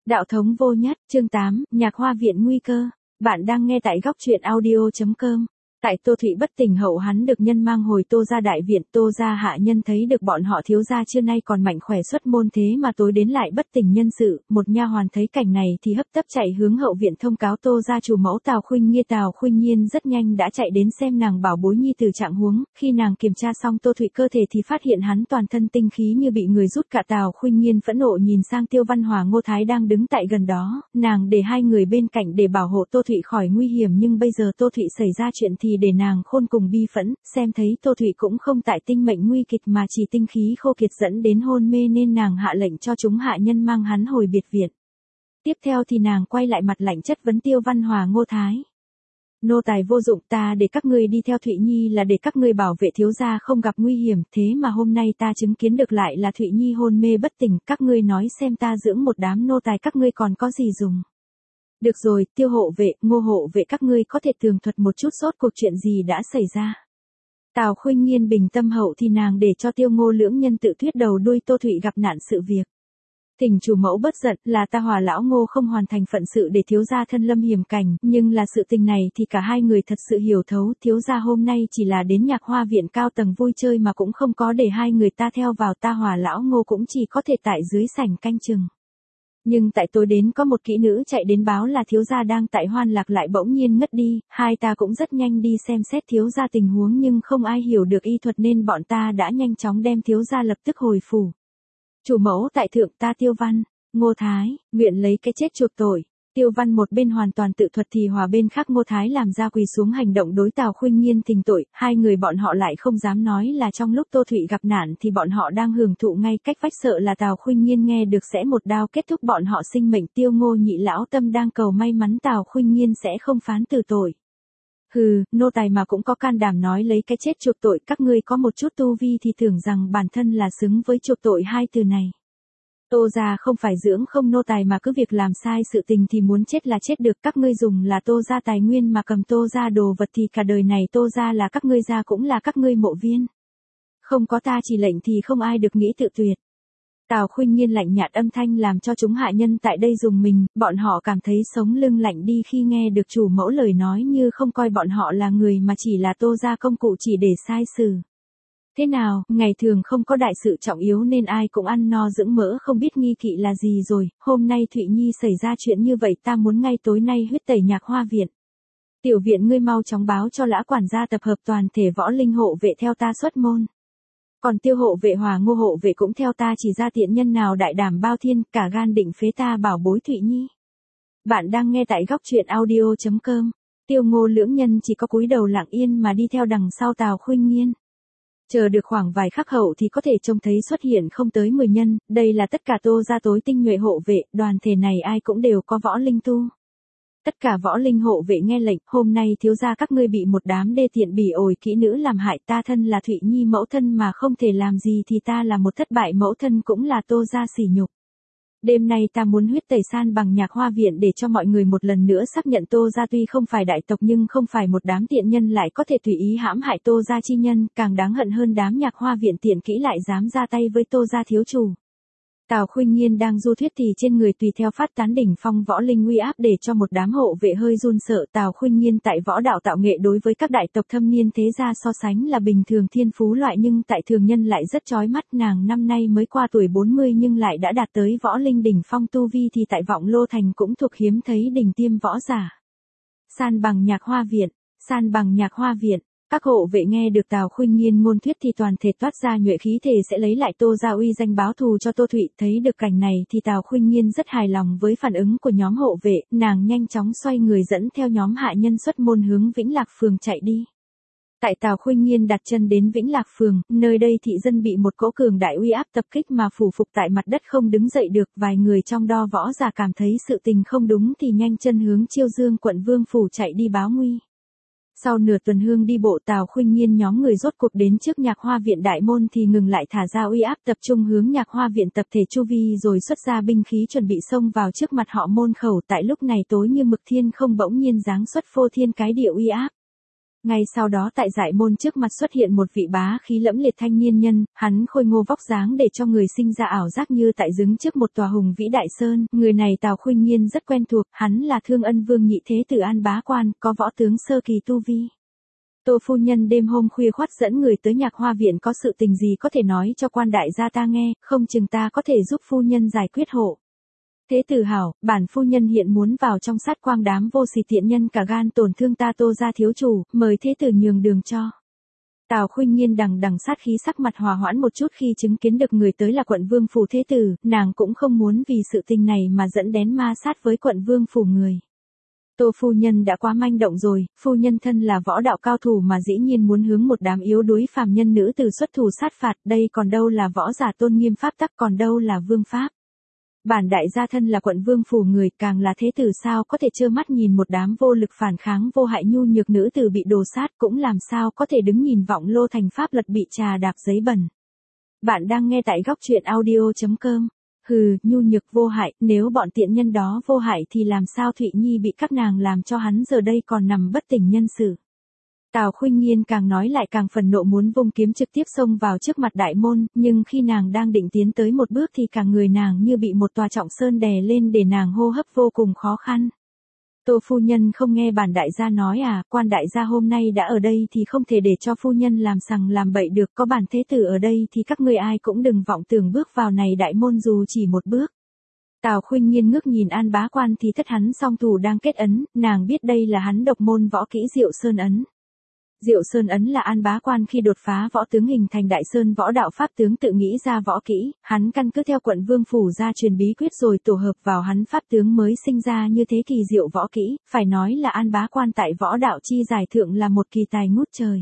Đạo thống vô nhất, chương 8, Nhạc Hoa Viện nguy cơ. Bạn đang nghe tại góc truyện audio.com. Tại Tô Thụy bất tỉnh hậu hắn được nhân mang hồi Tô gia đại viện, Tô gia hạ nhân thấy được bọn họ thiếu gia trưa nay còn mạnh khỏe xuất môn thế mà tối đến lại bất tỉnh nhân sự, một nha hoàn thấy cảnh này thì hấp tấp chạy hướng hậu viện thông cáo Tô gia chủ mẫu Tào Khuynh Nhiên rất nhanh đã chạy đến xem nàng bảo bối nhi từ trạng huống, khi nàng kiểm tra xong Tô Thụy cơ thể thì phát hiện hắn toàn thân tinh khí như bị người rút cả. Tào Khuynh Nhiên phẫn nộ nhìn sang Tiêu Văn Hòa Ngô Thái đang đứng tại gần đó, nàng để hai người bên cạnh để bảo hộ Tô Thụy khỏi nguy hiểm nhưng bây giờ Tô Thụy xảy ra chuyện thì để nàng khôn cùng bi phẫn, xem thấy Tô Thụy cũng không tại tinh mệnh nguy kịch mà chỉ tinh khí khô kiệt dẫn đến hôn mê nên nàng hạ lệnh cho chúng hạ nhân mang hắn hồi biệt viện. Tiếp theo thì nàng quay lại mặt lạnh chất vấn Tiêu Văn Hòa Ngô Thái. Nô tài vô dụng, ta để các ngươi đi theo Thụy Nhi là để các ngươi bảo vệ thiếu gia không gặp nguy hiểm, thế mà hôm nay ta chứng kiến được lại là Thụy Nhi hôn mê bất tỉnh, các ngươi nói xem ta dưỡng một đám nô tài các ngươi còn có gì dùng. Được rồi, Tiêu hộ vệ, Ngô hộ vệ, các ngươi có thể tường thuật một chút rốt cuộc chuyện gì đã xảy ra. Tào Khuynh Nhiên bình tâm hậu thì nàng để cho Tiêu Ngô lưỡng nhân tự thuyết đầu đuôi Tô Thụy gặp nạn sự việc. Thỉnh chủ mẫu bất giận, là ta Hòa lão Ngô không hoàn thành phận sự để thiếu gia thân lâm hiểm cảnh, nhưng là sự tình này thì cả hai người thật sự hiểu thấu, thiếu gia hôm nay chỉ là đến Nhạc Hoa Viện cao tầng vui chơi mà cũng không có để hai người ta theo vào, ta Hòa lão Ngô cũng chỉ có thể tại dưới sảnh canh chừng. Nhưng tại tối đến có một kỹ nữ chạy đến báo là thiếu gia đang tại hoan lạc lại bỗng nhiên ngất đi, hai ta cũng rất nhanh đi xem xét thiếu gia tình huống nhưng không ai hiểu được y thuật nên bọn ta đã nhanh chóng đem thiếu gia lập tức hồi phủ. Chủ mẫu tại thượng, ta Tiêu Văn, Ngô Thái, nguyện lấy cái chết chuộc tội. Tiêu Văn một bên hoàn toàn tự thuật thì Hòa bên khác Ngô Thái làm ra quỳ xuống hành động đối Tào Khuynh Nhiên thỉnh tội, hai người bọn họ lại không dám nói là trong lúc Tô Thụy gặp nạn thì bọn họ đang hưởng thụ ngay cách vách, sợ là Tào Khuynh Nhiên nghe được sẽ một đao kết thúc bọn họ sinh mệnh. Tiêu Ngô nhị lão tâm đang cầu may mắn Tào Khuynh Nhiên sẽ không phán tử tội. Hừ, nô tài mà cũng có can đảm nói lấy cái chết chuộc tội, các ngươi có một chút tu vi thì tưởng rằng bản thân là xứng với chuộc tội hai từ này. Tô gia không phải dưỡng không nô tài mà cứ việc làm sai sự tình thì muốn chết là chết được, các ngươi dùng là Tô gia tài nguyên mà cầm Tô gia đồ vật thì cả đời này Tô gia là các ngươi gia cũng là các ngươi mộ viên. Không có ta chỉ lệnh thì không ai được nghĩ tự tuyệt. Tào Khuynh Nhiên lạnh nhạt âm thanh làm cho chúng hạ nhân tại đây dùng mình, bọn họ cảm thấy sống lưng lạnh đi khi nghe được chủ mẫu lời nói như không coi bọn họ là người mà chỉ là Tô gia công cụ chỉ để sai xử. Thế nào, ngày thường không có đại sự trọng yếu nên ai cũng ăn no dưỡng mỡ không biết nghi kỵ là gì rồi, hôm nay Thụy Nhi xảy ra chuyện như vậy ta muốn ngay tối nay huyết tẩy Nhạc Hoa Viện. Tiểu viện ngươi mau chóng báo cho lã quản gia tập hợp toàn thể võ linh hộ vệ theo ta xuất môn. Còn Tiêu hộ vệ Hòa Ngô hộ vệ cũng theo ta, chỉ ra tiện nhân nào đại đảm bao thiên cả gan định phế ta bảo bối Thụy Nhi. Bạn đang nghe tại góc truyện audio.com. Tiêu Ngô lưỡng nhân chỉ có cúi đầu lặng yên mà đi theo đằng sau Tào Khuynh Nhiên. Chờ được khoảng vài khắc hậu thì có thể trông thấy xuất hiện không tới 10 nhân, đây là tất cả Tô gia tối tinh nhuệ hộ vệ, đoàn thể này ai cũng đều có võ linh tu. Tất cả võ linh hộ vệ nghe lệnh, hôm nay thiếu gia các ngươi bị một đám đê tiện bỉ ổi kỹ nữ làm hại, ta thân là Thụy Nhi mẫu thân mà không thể làm gì thì ta là một thất bại mẫu thân cũng là Tô gia sỉ nhục. Đêm nay ta muốn huyết tẩy san bằng Nhạc Hoa Viện để cho mọi người một lần nữa xác nhận Tô gia tuy không phải đại tộc nhưng không phải một đám tiện nhân lại có thể tùy ý hãm hại Tô gia chi nhân, càng đáng hận hơn đám Nhạc Hoa Viện tiện kỹ lại dám ra tay với Tô gia thiếu chủ. Tào Khuynh Nhiên đang du thuyết thì trên người tùy theo phát tán đỉnh phong võ linh uy áp để cho một đám hộ vệ hơi run sợ. Tào Khuynh Nhiên tại võ đạo tạo nghệ đối với các đại tộc thâm niên thế gia so sánh là bình thường thiên phú loại nhưng tại thường nhân lại rất chói mắt, nàng năm nay mới qua tuổi 40 nhưng lại đã đạt tới võ linh đỉnh phong tu vi thì tại Vọng Lô Thành cũng thuộc hiếm thấy đỉnh tiêm võ giả. San bằng Nhạc Hoa Viện, san bằng Nhạc Hoa Viện. Các hộ vệ nghe được Tào Khuynh Nhiên ngôn thuyết thì toàn thể toát ra nhuệ khí thể sẽ lấy lại Tô gia uy danh báo thù cho Tô Thụy. Thấy được cảnh này thì Tào Khuynh Nhiên rất hài lòng với phản ứng của nhóm hộ vệ, nàng nhanh chóng xoay người dẫn theo nhóm hạ nhân xuất môn hướng Vĩnh Lạc Phường chạy đi. Tại Tào Khuynh Nhiên đặt chân đến Vĩnh Lạc Phường, nơi đây thị dân bị một cỗ cường đại uy áp tập kích mà phủ phục tại mặt đất không đứng dậy được, vài người trong đo võ giả cảm thấy sự tình không đúng thì nhanh chân hướng Chiêu Dương quận Vương phủ chạy đi báo nguy. Sau nửa tuần hương đi bộ Tào Khuynh Nhiên nhóm người rốt cuộc đến trước Nhạc Hoa Viện đại môn thì ngừng lại thả ra uy áp tập trung hướng Nhạc Hoa Viện tập thể chu vi rồi xuất ra binh khí chuẩn bị xông vào trước mặt họ môn khẩu. Tại lúc này tối như mực thiên không bỗng nhiên giáng xuất phô thiên cái địa uy áp. Ngay sau đó tại Giải Môn trước mặt xuất hiện một vị bá khí lẫm liệt thanh niên nhân, hắn khôi ngô vóc dáng để cho người sinh ra ảo giác như tại đứng trước một tòa hùng vĩ đại sơn, người này Tào Khuynh Nhiên rất quen thuộc, hắn là Thương Ân Vương nhị thế tử An Bá Quan, có võ tướng sơ kỳ tu vi. Tô phu nhân đêm hôm khuya khoắt dẫn người tới Nhạc Hoa viện, có sự tình gì có thể nói cho quan đại gia ta nghe, không chừng ta có thể giúp phu nhân giải quyết hộ. Thế tử hảo, bản phu nhân hiện muốn vào trong sát quang đám vô sỉ tiện nhân cả gan tổn thương ta Tô gia thiếu chủ, mời thế tử nhường đường cho. Tào Khuynh Nhiên đằng đằng sát khí, sắc mặt hòa hoãn một chút khi chứng kiến được người tới là quận vương phủ thế tử, nàng cũng không muốn vì sự tình này mà dẫn đến ma sát với quận vương phủ người. Tô phu nhân đã quá manh động rồi, phu nhân thân là võ đạo cao thủ mà dĩ nhiên muốn hướng một đám yếu đuối phàm nhân nữ từ xuất thủ sát phạt, đây còn đâu là võ giả tôn nghiêm pháp tắc, còn đâu là vương pháp. Bản đại gia thân là quận vương phủ người, càng là thế tử, sao có thể trơ mắt nhìn một đám vô lực phản kháng vô hại nhu nhược nữ tử bị đồ sát, cũng làm sao có thể đứng nhìn vọng lô thành pháp lật bị trà đạp giấy bẩn. Bạn đang nghe tại góc truyện audio.com. Hừ, nhu nhược vô hại, nếu bọn tiện nhân đó vô hại thì làm sao Thụy Nhi bị các nàng làm cho hắn giờ đây còn nằm bất tỉnh nhân sự. Tào Khuynh Nhiên càng nói lại càng phẫn nộ, muốn vung kiếm trực tiếp xông vào trước mặt đại môn, nhưng khi nàng đang định tiến tới một bước thì cả người nàng như bị một tòa trọng sơn đè lên để nàng hô hấp vô cùng khó khăn. Tô phu nhân không nghe bản đại gia nói à, quan đại gia hôm nay đã ở đây thì không thể để cho phu nhân làm sằng làm bậy được, có bản thế tử ở đây thì các ngươi ai cũng đừng vọng tưởng bước vào này đại môn dù chỉ một bước. Tào Khuynh Nhiên ngước nhìn An Bá Quan thì thất hắn song thủ đang kết ấn, nàng biết đây là hắn độc môn võ kỹ Diệu Sơn ấn. Diệu Sơn ấn là An Bá Quan khi đột phá võ tướng hình thành đại sơn võ đạo pháp tướng tự nghĩ ra võ kỹ, hắn căn cứ theo quận vương phủ ra truyền bí quyết rồi tổ hợp vào hắn pháp tướng mới sinh ra như thế kỳ diệu võ kỹ, phải nói là An Bá Quan tại võ đạo chi giải thượng là một kỳ tài ngút trời.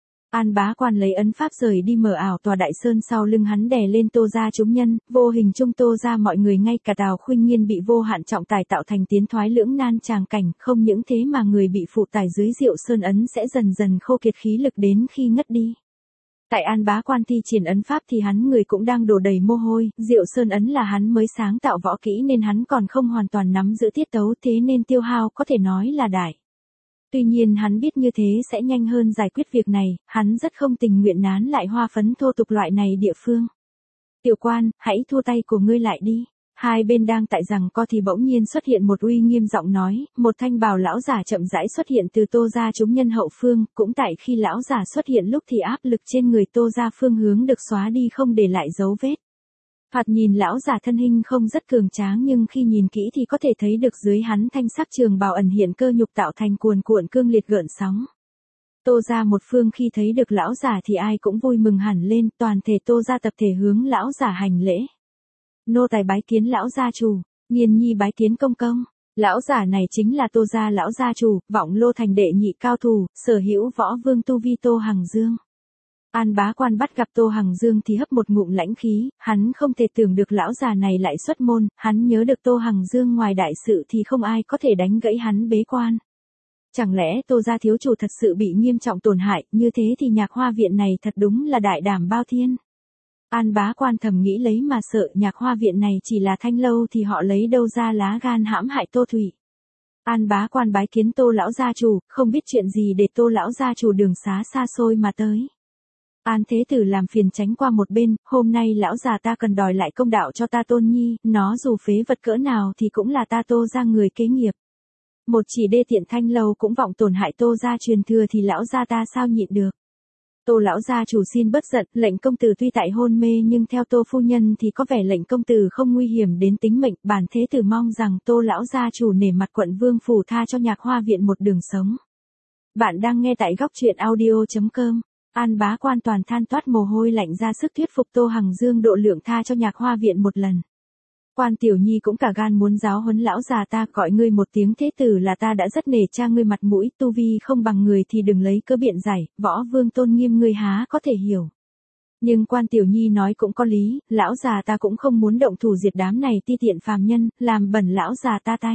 An Bá Quan lấy ấn pháp rời đi mở ảo tòa đại sơn sau lưng hắn đè lên Tô gia chúng nhân, vô hình chung Tô gia mọi người ngay cả Tào Khuynh Nhiên bị vô hạn trọng tài tạo thành tiến thoái lưỡng nan tràng cảnh, không những thế mà người bị phụ tải dưới Diệu Sơn ấn sẽ dần dần khô kiệt khí lực đến khi ngất đi. Tại An Bá Quan thi triển ấn pháp thì hắn người cũng đang đổ đầy mồ hôi, Diệu Sơn ấn là hắn mới sáng tạo võ kỹ nên hắn còn không hoàn toàn nắm giữ tiết tấu, thế nên tiêu hao có thể nói là đại. Tuy nhiên hắn biết như thế sẽ nhanh hơn giải quyết việc này, hắn rất không tình nguyện nán lại hoa phấn thô tục loại này địa phương. Tiểu quan, hãy thua tay của ngươi lại đi. Hai bên đang tại rằng co thì bỗng nhiên xuất hiện một uy nghiêm giọng nói, một thanh bào lão giả chậm rãi xuất hiện từ Tô gia chúng nhân hậu phương, cũng tại khi lão giả xuất hiện lúc thì áp lực trên người Tô gia phương hướng được xóa đi không để lại dấu vết. Thoạt nhìn lão giả thân hình không rất cường tráng nhưng khi nhìn kỹ thì có thể thấy được dưới hắn thanh sắc trường bào ẩn hiện cơ nhục tạo thành cuồn cuộn cương liệt gợn sóng. Tô gia một phương khi thấy được lão giả thì ai cũng vui mừng hẳn lên, toàn thể Tô gia tập thể hướng lão giả hành lễ. Nô tài bái kiến lão gia chủ, Nhiên nhi bái kiến công công. Lão giả này chính là Tô gia lão gia chủ, vọng lô thành đệ nhị cao thủ, sở hữu võ vương tu vi Tô Hằng Dương. An Bá Quan bắt gặp Tô Hằng Dương thì hấp một ngụm lãnh khí, hắn không thể tưởng được lão già này lại xuất môn, hắn nhớ được Tô Hằng Dương ngoài đại sự thì không ai có thể đánh gãy hắn bế quan. Chẳng lẽ Tô gia thiếu chủ thật sự bị nghiêm trọng tổn hại, như thế thì Nhạc Hoa viện này thật đúng là đại đảm bao thiên. An Bá Quan thầm nghĩ lấy mà sợ, Nhạc Hoa viện này chỉ là thanh lâu thì họ lấy đâu ra lá gan hãm hại Tô Thủy. An Bá Quan bái kiến Tô lão gia chủ, không biết chuyện gì để Tô lão gia chủ đường xá xa xôi mà tới. An thế tử làm phiền tránh qua một bên, hôm nay lão già ta cần đòi lại công đạo cho ta Tôn nhi, nó dù phế vật cỡ nào thì cũng là ta Tô gia người kế nghiệp. Một chỉ đê tiện thanh lâu cũng vọng tổn hại Tô gia truyền thừa thì lão gia ta sao nhịn được. Tô lão gia chủ xin bớt giận, lệnh công tử tuy tại hôn mê nhưng theo Tô phu nhân thì có vẻ lệnh công tử không nguy hiểm đến tính mệnh, bản thế tử mong rằng Tô lão gia chủ nể mặt quận vương phủ tha cho Nhạc Hoa viện một đường sống. Bạn đang nghe tại góc truyện audio.com. An Bá Quan toàn than toát mồ hôi lạnh ra sức thuyết phục Tô Hằng Dương độ lượng tha cho Nhạc Hoa viện một lần. Quan Tiểu Nhi cũng cả gan muốn giáo huấn lão già ta, gọi ngươi một tiếng thế tử là ta đã rất nể cha ngươi mặt mũi, tu vi không bằng người thì đừng lấy cớ biện giải, võ vương tôn nghiêm ngươi há có thể hiểu. Nhưng Quan Tiểu Nhi nói cũng có lý, lão già ta cũng không muốn động thủ diệt đám này ti tiện phàm nhân, làm bẩn lão già ta tay.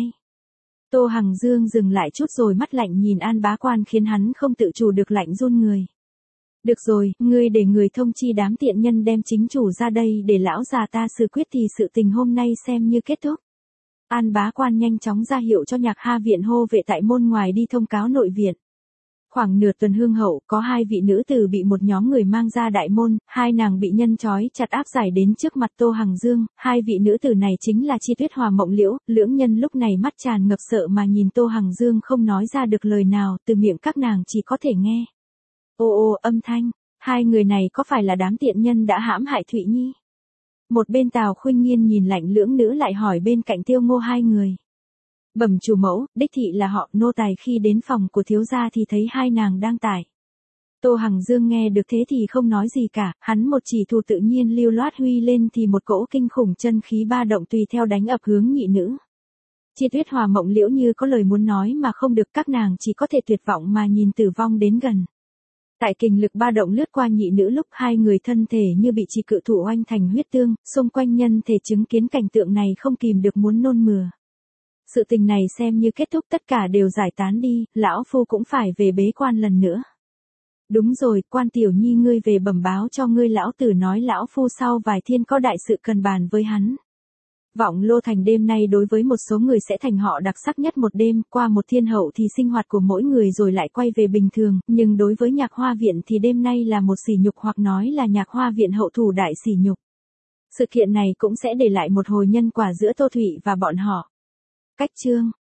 Tô Hằng Dương dừng lại chút rồi mắt lạnh nhìn An Bá Quan khiến hắn không tự chủ được lạnh run người. Được rồi, ngươi để người thông chi đám tiện nhân đem chính chủ ra đây để lão già ta xử quyết thì sự tình hôm nay xem như kết thúc. An Bá Quan nhanh chóng ra hiệu cho Nhạc Hoa viện hô vệ tại môn ngoài đi thông cáo nội viện. Khoảng nửa tuần hương hậu, có hai vị nữ tử bị một nhóm người mang ra đại môn, hai nàng bị nhân trói chặt áp giải đến trước mặt Tô Hằng Dương, hai vị nữ tử này chính là Chi Tuyết Hòa Mộng Liễu, lưỡng nhân lúc này mắt tràn ngập sợ mà nhìn Tô Hằng Dương không nói ra được lời nào, từ miệng các nàng chỉ có thể nghe. Ô ô âm thanh, hai người này có phải là đám tiện nhân đã hãm hại Thụy Nhi? Một bên Tào Khuynh Nghiên nhìn lạnh lưỡng nữ lại hỏi bên cạnh Tiêu Ngô hai người. Bẩm chủ mẫu, đích thị là họ, nô tài khi đến phòng của thiếu gia thì thấy hai nàng đang tải. Tô Hằng Dương nghe được thế thì không nói gì cả, hắn một chỉ thủ tự nhiên lưu loát huy lên thì một cỗ kinh khủng chân khí ba động tùy theo đánh ập hướng nhị nữ. Chi Tuyết Hòa Mộng Liễu như có lời muốn nói mà không được, các nàng chỉ có thể tuyệt vọng mà nhìn tử vong đến gần. Tại kình lực ba động lướt qua nhị nữ lúc hai người thân thể như bị chỉ cự thủ oanh thành huyết tương, xung quanh nhân thể chứng kiến cảnh tượng này không kìm được muốn nôn mửa. Sự tình này xem như kết thúc, tất cả đều giải tán đi, lão phu cũng phải về bế quan lần nữa. Đúng rồi, Quan Tiểu Nhi ngươi về bẩm báo cho ngươi lão tử nói lão phu sau vài thiên có đại sự cần bàn với hắn. Vọng Lô Thành đêm nay đối với một số người sẽ thành họ đặc sắc nhất một đêm, qua một thiên hậu thì sinh hoạt của mỗi người rồi lại quay về bình thường, nhưng đối với Nhạc Hoa Viện thì đêm nay là một sỉ nhục, hoặc nói là Nhạc Hoa Viện hậu thủ đại sỉ nhục. Sự kiện này cũng sẽ để lại một hồi nhân quả giữa Tô Thụy và bọn họ. Cách chương